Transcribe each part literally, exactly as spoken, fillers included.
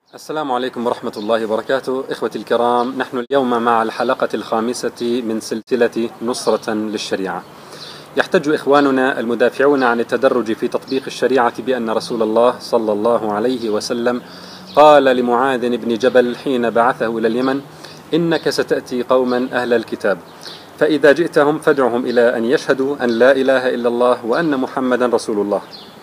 السلام عليكم ورحمة الله وبركاته. إخوتي الكرام، نحن اليوم مع الحلقة الخامسة من سلسلة نصرة للشريعة. يحتج إخواننا المدافعون عن التدرج في تطبيق الشريعة بأن رسول الله صلى الله عليه وسلم قال لمعاذ بن جبل حين بعثه إلى اليمن: إنك ستأتي قوما أهل الكتاب، فإذا جئتهم فادعهم إلى أن يشهدوا أن لا إله إلا الله وأن محمدا رسول الله،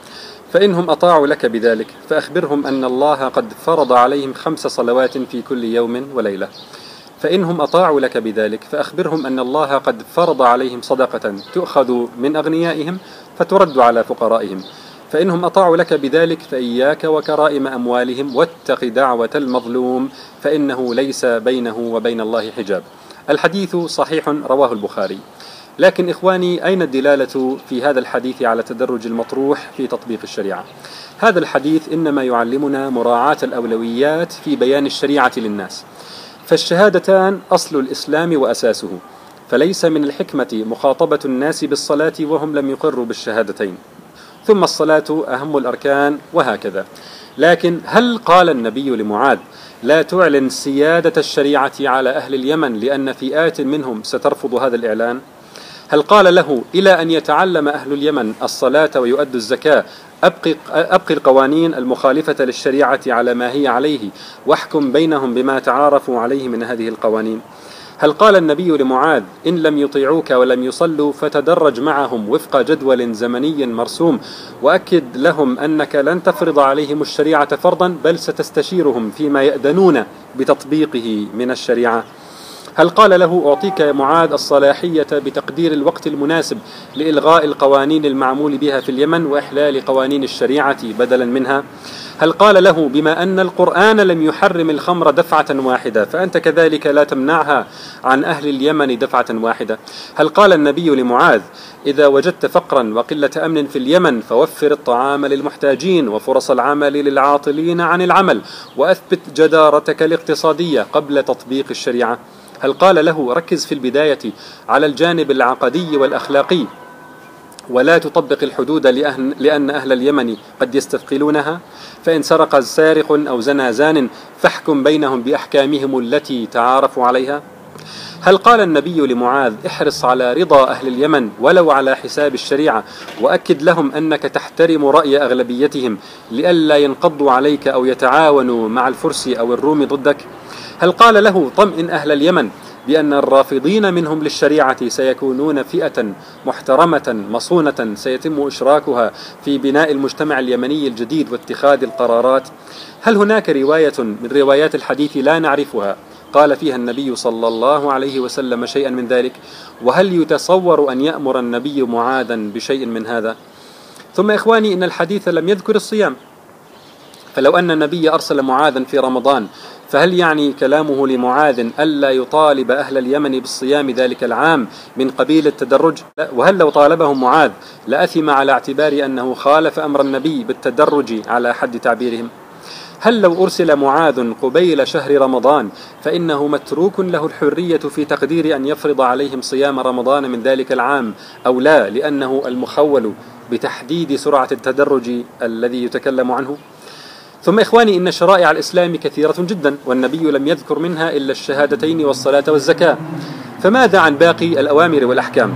فإنهم أطاعوا لك بذلك فأخبرهم أن الله قد فرض عليهم خمس صلوات في كل يوم وليلة. فإنهم أطاعوا لك بذلك فأخبرهم أن الله قد فرض عليهم صدقة تؤخذ من أغنيائهم فترد على فقرائهم. فإنهم أطاعوا لك بذلك فإياك وكرائم أموالهم، واتق دعوة المظلوم فإنه ليس بينه وبين الله حجاب. الحديث صحيح رواه البخاري. لكن إخواني، أين الدلالة في هذا الحديث على التدرج المطروح في تطبيق الشريعة؟ هذا الحديث إنما يعلمنا مراعاة الأولويات في بيان الشريعة للناس. فالشهادتان أصل الإسلام وأساسه، فليس من الحكمة مخاطبة الناس بالصلاة وهم لم يقروا بالشهادتين، ثم الصلاة أهم الأركان، وهكذا. لكن هل قال النبي لمعاذ: لا تعلن سيادة الشريعة على أهل اليمن لأن فئات منهم سترفض هذا الإعلان؟ هل قال له: إلى أن يتعلم أهل اليمن الصلاة ويؤدوا الزكاة أبقي, أبقي القوانين المخالفة للشريعة على ما هي عليه واحكم بينهم بما تعارفوا عليه من هذه القوانين؟ هل قال النبي لمعاذ: إن لم يطيعوك ولم يصلوا فتدرج معهم وفق جدول زمني مرسوم، وأكد لهم أنك لن تفرض عليهم الشريعة فرضا بل ستستشيرهم فيما يأذنون بتطبيقه من الشريعة؟ هل قال له: أعطيك يا معاذ الصلاحية بتقدير الوقت المناسب لإلغاء القوانين المعمول بها في اليمن وإحلال قوانين الشريعة بدلا منها؟ هل قال له: بما أن القرآن لم يحرم الخمر دفعة واحدة فأنت كذلك لا تمنعها عن أهل اليمن دفعة واحدة؟ هل قال النبي لمعاذ: إذا وجدت فقرا وقلة أمن في اليمن فوفر الطعام للمحتاجين وفرص العمل للعاطلين عن العمل وأثبت جدارتك الاقتصادية قبل تطبيق الشريعة؟ هل قال له: ركز في البداية على الجانب العقدي والأخلاقي ولا تطبق الحدود لأن أهل اليمن قد يستثقلونها، فإن سرق سارق أو زنى زان فاحكم بينهم بأحكامهم التي تعارفوا عليها؟ هل قال النبي لمعاذ: احرص على رضا أهل اليمن ولو على حساب الشريعة، وأكد لهم أنك تحترم رأي أغلبيتهم لئلا ينقضوا عليك أو يتعاونوا مع الفرس أو الروم ضدك؟ هل قال له: طمئن أهل اليمن بأن الرافضين منهم للشريعة سيكونون فئة محترمة مصونة سيتم إشراكها في بناء المجتمع اليمني الجديد واتخاذ القرارات؟ هل هناك رواية من روايات الحديث لا نعرفها قال فيها النبي صلى الله عليه وسلم شيئا من ذلك؟ وهل يتصور أن يأمر النبي معاذا بشيء من هذا؟ ثم إخواني، إن الحديث لم يذكر الصيام، فلو أن النبي أرسل معاذا في رمضان فهل يعني كلامه لمعاذ ألا يطالب أهل اليمن بالصيام ذلك العام من قبيل التدرج؟ وهل لو طالبهم معاذ لأثم على اعتبار أنه خالف أمر النبي بالتدرج على حد تعبيرهم؟ هل لو أرسل معاذ قبيل شهر رمضان فإنه متروك له الحرية في تقدير أن يفرض عليهم صيام رمضان من ذلك العام أو لا، لأنه المخول بتحديد سرعة التدرج الذي يتكلم عنه؟ ثم إخواني، إن شرائع الإسلام كثيرة جدا، والنبي لم يذكر منها إلا الشهادتين والصلاة والزكاة، فماذا عن باقي الأوامر والأحكام؟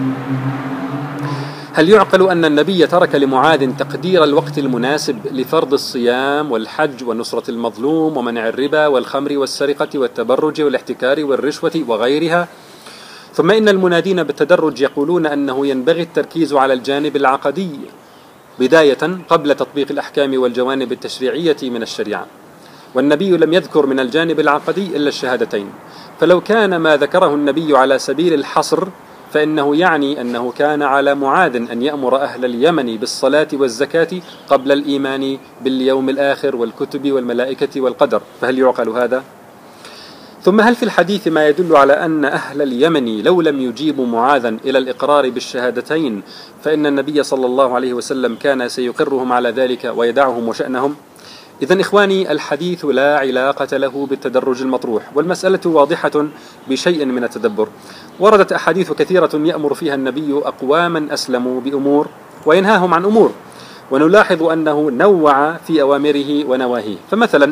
هل يعقل أن النبي ترك لمعاذ تقدير الوقت المناسب لفرض الصيام والحج ونصرة المظلوم ومنع الربا والخمر والسرقة والتبرج والاحتكار والرشوة وغيرها؟ ثم إن المنادين بالتدرج يقولون أنه ينبغي التركيز على الجانب العقدي بداية قبل تطبيق الأحكام والجوانب التشريعية من الشريعة، والنبي لم يذكر من الجانب العقدي إلا الشهادتين. فلو كان ما ذكره النبي على سبيل الحصر فإنه يعني أنه كان على معاذ أن يأمر أهل اليمن بالصلاة والزكاة قبل الإيمان باليوم الآخر والكتب والملائكة والقدر، فهل يعقل هذا؟ ثم هل في الحديث ما يدل على أن أهل اليمن لو لم يجيبوا معاذا إلى الإقرار بالشهادتين فإن النبي صلى الله عليه وسلم كان سيقرهم على ذلك ويدعهم وشأنهم؟ إذن إخواني، الحديث لا علاقة له بالتدرج المطروح، والمسألة واضحة بشيء من التدبر. وردت أحاديث كثيرة يأمر فيها النبي أقواما أسلموا بأمور وينهاهم عن أمور، ونلاحظ أنه نوع في أوامره ونواهيه. فمثلا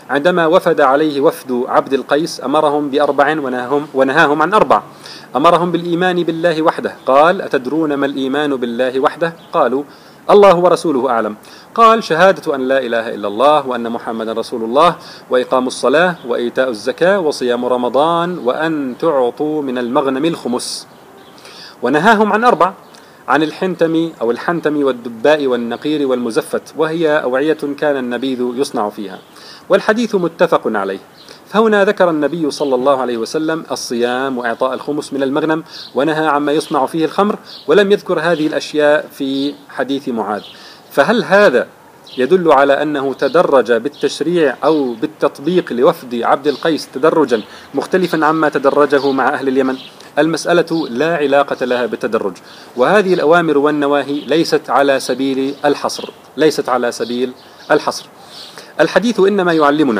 عندما وفد عليه وفد عبد القيس أمرهم بأربع ونهاهم, ونهاهم عن أربع. أمرهم بالإيمان بالله وحده، قال: أتدرون ما الإيمان بالله وحده؟ قالوا: الله ورسوله أعلم. قال: شهادة أن لا إله إلا الله وأن محمدا رسول الله، وإقام الصلاة، وإيتاء الزكاة، وصيام رمضان، وأن تعطوا من المغنم الخمس. ونهاهم عن أربع: عن الحنتم أو الحنتم والدباء والنقير والمزفت، وهي أوعية كان النبيذ يصنع فيها. والحديث متفق عليه. فهنا ذكر النبي صلى الله عليه وسلم الصيام وإعطاء الخمس من المغنم، ونهى عما يصنع فيه الخمر، ولم يذكر هذه الأشياء في حديث معاذ. فهل هذا يدل على أنه تدرج بالتشريع أو بالتطبيق لوفد عبد القيس تدرجا مختلفا عما تدرجه مع أهل اليمن؟ المسألة لا علاقة لها بالتدرج، وهذه الأوامر والنواهي ليست على سبيل الحصر ليست على سبيل الحصر. الحديث إنما يعلمنا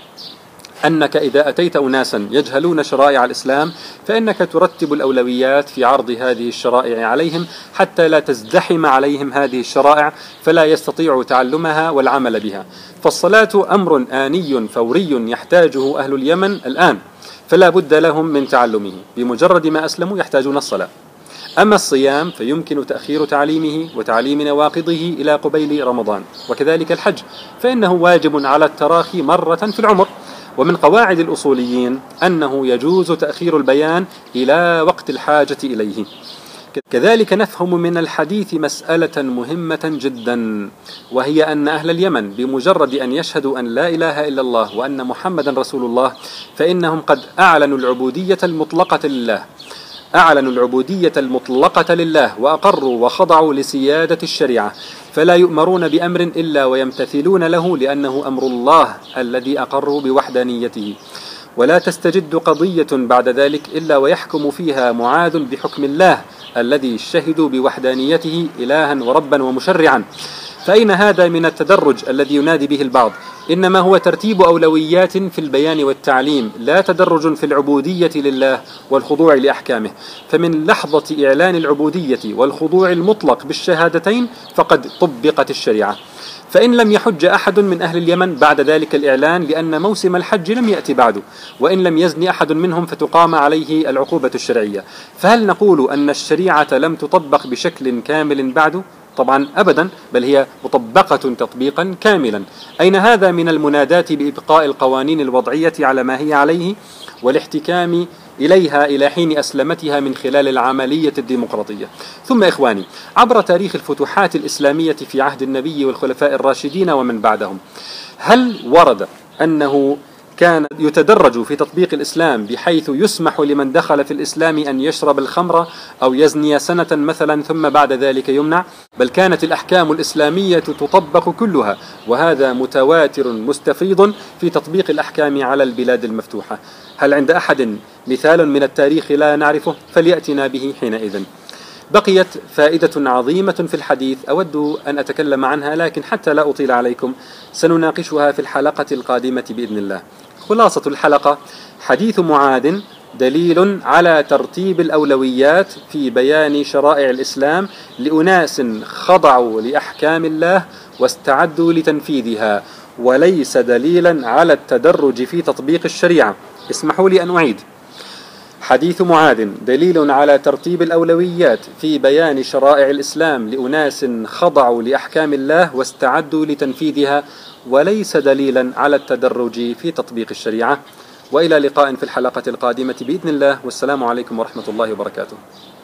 أنك إذا أتيت أناسا يجهلون شرائع الإسلام فإنك ترتب الأولويات في عرض هذه الشرائع عليهم حتى لا تزدحم عليهم هذه الشرائع فلا يستطيعوا تعلمها والعمل بها. فالصلاة أمر آني فوري يحتاجه أهل اليمن الآن، فلا بد لهم من تعلمه. بمجرد ما أسلموا يحتاجون الصلاة. أما الصيام فيمكن تأخير تعليمه وتعليم نواقضه إلى قبيل رمضان، وكذلك الحج فإنه واجب على التراخي مرة في العمر. ومن قواعد الأصوليين أنه يجوز تأخير البيان إلى وقت الحاجة إليه. كذلك نفهم من الحديث مسألة مهمة جدا، وهي أن أهل اليمن بمجرد أن يشهدوا أن لا إله إلا الله وأن محمدا رسول الله فإنهم قد أعلنوا العبودية المطلقة لله أعلنوا العبودية المطلقة لله وأقروا وخضعوا لسيادة الشريعة، فلا يؤمرون بأمر إلا ويمتثلون له لأنه أمر الله الذي أقروا بوحدانيته. ولا تستجد قضية بعد ذلك إلا ويحكم فيها معاذ بحكم الله الذي شهدوا بوحدانيته إلها وربا ومشرعا. فأين هذا من التدرج الذي ينادي به البعض؟ إنما هو ترتيب أولويات في البيان والتعليم، لا تدرج في العبودية لله والخضوع لأحكامه. فمن لحظة إعلان العبودية والخضوع المطلق بالشهادتين فقد طبقت الشريعة. فإن لم يحج أحد من أهل اليمن بعد ذلك الإعلان لأن موسم الحج لم يأتي بعد، وإن لم يزن أحد منهم فتقام عليه العقوبة الشرعية. فهل نقول أن الشريعة لم تطبق بشكل كامل بعد؟ طبعا أبدا، بل هي مطبقة تطبيقا كاملا. أين هذا من المنادات بإبقاء القوانين الوضعية على ما هي عليه والاحتكام إليها إلى حين أسلمتها من خلال العملية الديمقراطية؟ ثم إخواني، عبر تاريخ الفتوحات الإسلامية في عهد النبي والخلفاء الراشدين ومن بعدهم، هل ورد أنه كان يتدرج في تطبيق الإسلام بحيث يسمح لمن دخل في الإسلام أن يشرب الخمر أو يزني سنة مثلا ثم بعد ذلك يمنع؟ بل كانت الأحكام الإسلامية تطبق كلها، وهذا متواتر مستفيض في تطبيق الأحكام على البلاد المفتوحة. هل عند أحد مثال من التاريخ لا نعرفه؟ فليأتنا به حينئذ. بقيت فائدة عظيمة في الحديث أود أن أتكلم عنها، لكن حتى لا أطيل عليكم سنناقشها في الحلقة القادمة بإذن الله. خلاصة الحلقة: حديث معاذ دليل على ترتيب الأولويات في بيان شرائع الإسلام لأناس خضعوا لأحكام الله واستعدوا لتنفيذها، وليس دليلا على التدرج في تطبيق الشريعة. اسمحوا لي أن أعيد: حديث معاذ دليل على ترتيب الأولويات في بيان شرائع الإسلام لأناس خضعوا لأحكام الله واستعدوا لتنفيذها، وليس دليلا على التدرج في تطبيق الشريعة. وإلى لقاء في الحلقة القادمة بإذن الله، والسلام عليكم ورحمة الله وبركاته.